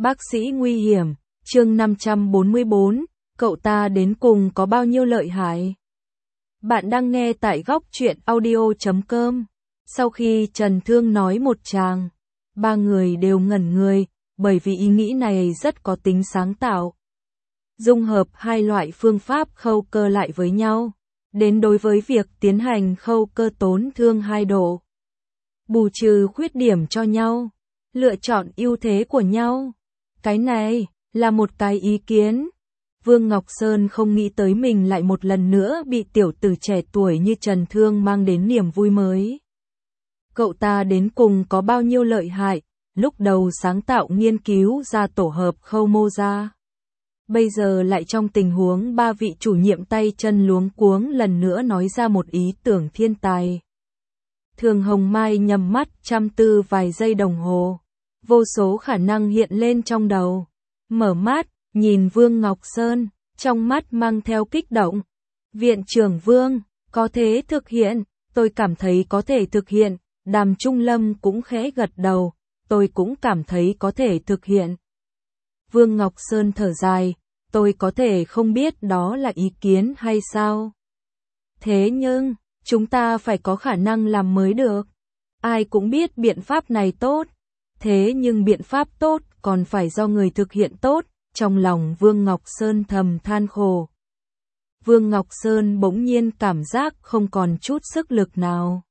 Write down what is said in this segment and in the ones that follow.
Bác sĩ nguy hiểm, chương 544, cậu ta đến cùng có bao nhiêu lợi hại? Bạn đang nghe tại góc truyện audio.com. Sau khi Trần Thương nói một tràng, ba người đều ngẩn người, bởi vì ý nghĩ này rất có tính sáng tạo. Dung hợp hai loại phương pháp khâu cơ lại với nhau, đến đối với việc tiến hành khâu cơ tổn thương hai độ. Bù trừ khuyết điểm cho nhau, lựa chọn ưu thế của nhau. Cái này là một cái ý kiến. Vương Ngọc Sơn không nghĩ tới mình lại một lần nữa bị tiểu tử trẻ tuổi như Trần Thương mang đến niềm vui mới. Cậu ta đến cùng có bao nhiêu lợi hại, lúc đầu sáng tạo nghiên cứu ra tổ hợp khâu mô ra. Bây giờ lại trong tình huống ba vị chủ nhiệm tay chân luống cuống lần nữa nói ra một ý tưởng thiên tài. Thường Hồng Mai nhắm mắt chăm tư vài giây đồng hồ. Vô số khả năng hiện lên trong đầu. Mở mắt, nhìn Vương Ngọc Sơn, trong mắt mang theo kích động. Viện trưởng Vương, có thể thực hiện, tôi cảm thấy có thể thực hiện. Đàm Trung Lâm cũng khẽ gật đầu, tôi cũng cảm thấy có thể thực hiện. Vương Ngọc Sơn thở dài, tôi có thể không biết đó là ý kiến hay sao. Thế nhưng, chúng ta phải có khả năng làm mới được. Ai cũng biết biện pháp này tốt. Thế nhưng biện pháp tốt còn phải do người thực hiện tốt, trong lòng Vương Ngọc Sơn thầm than khổ. Vương Ngọc Sơn bỗng nhiên cảm giác không còn chút sức lực nào.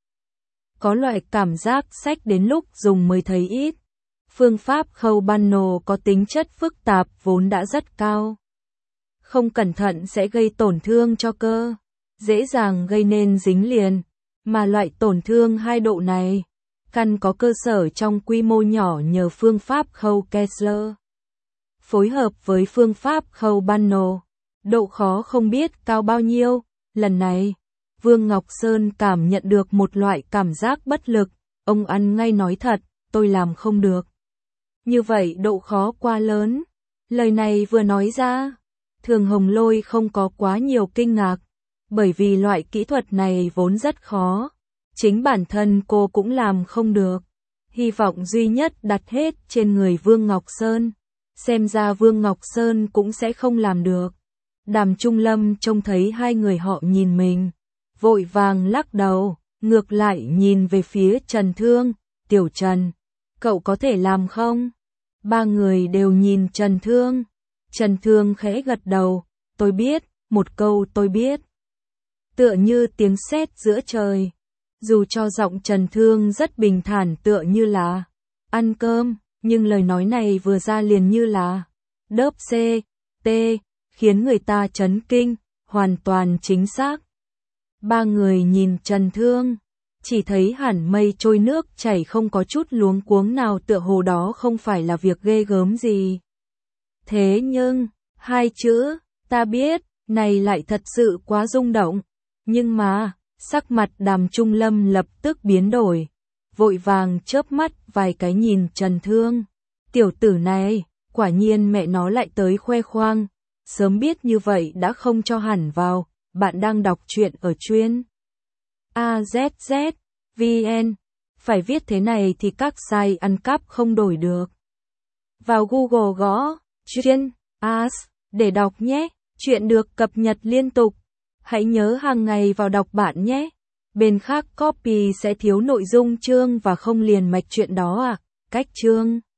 Có loại cảm giác sách đến lúc dùng mới thấy ít. Phương pháp khâu ban nồ có tính chất phức tạp vốn đã rất cao. Không cẩn thận sẽ gây tổn thương cho cơ, dễ dàng gây nên dính liền, mà loại tổn thương hai độ này căn có cơ sở trong quy mô nhỏ nhờ phương pháp khâu Kessler. Phối hợp với phương pháp khâu Banno, độ khó không biết cao bao nhiêu. Lần này, Vương Ngọc Sơn cảm nhận được một loại cảm giác bất lực. Ông ăn ngay nói thật, tôi làm không được. Như vậy độ khó quá lớn. Lời này vừa nói ra, Thường Hồng Lôi không có quá nhiều kinh ngạc, bởi vì loại kỹ thuật này vốn rất khó. Chính bản thân cô cũng làm không được. Hy vọng duy nhất đặt hết trên người Vương Ngọc Sơn. Xem ra Vương Ngọc Sơn cũng sẽ không làm được. Đàm Trung Lâm trông thấy hai người họ nhìn mình, vội vàng lắc đầu, ngược lại nhìn về phía Trần Thương. Tiểu Trần, cậu có thể làm không? Ba người đều nhìn Trần Thương. Trần Thương khẽ gật đầu, tôi biết, một câu tôi biết. Tựa như tiếng sét giữa trời. Dù cho giọng Trần Thương rất bình thản tựa như là ăn cơm, nhưng lời nói này vừa ra liền như là đớp C, T, khiến người ta chấn kinh, hoàn toàn chính xác. Ba người nhìn Trần Thương, chỉ thấy hẳn mây trôi nước chảy không có chút luống cuống nào, tựa hồ đó không phải là việc ghê gớm gì. Thế nhưng, hai chữ, ta biết, này lại thật sự quá rung động. Nhưng mà, sắc mặt Đàm Trung Lâm lập tức biến đổi, vội vàng chớp mắt vài cái nhìn Trần Thương. Tiểu tử này, quả nhiên mẹ nó lại tới khoe khoang, sớm biết như vậy đã không cho hẳn vào. Bạn đang đọc truyện ở chuyên AZZ, VN, phải viết thế này thì các site ăn cắp không đổi được. Vào Google gõ chuyên AS để đọc nhé, chuyện được cập nhật liên tục. Hãy nhớ hàng ngày vào đọc bạn nhé. Bên khác copy sẽ thiếu nội dung chương và không liền mạch chuyện đó à. Cách chương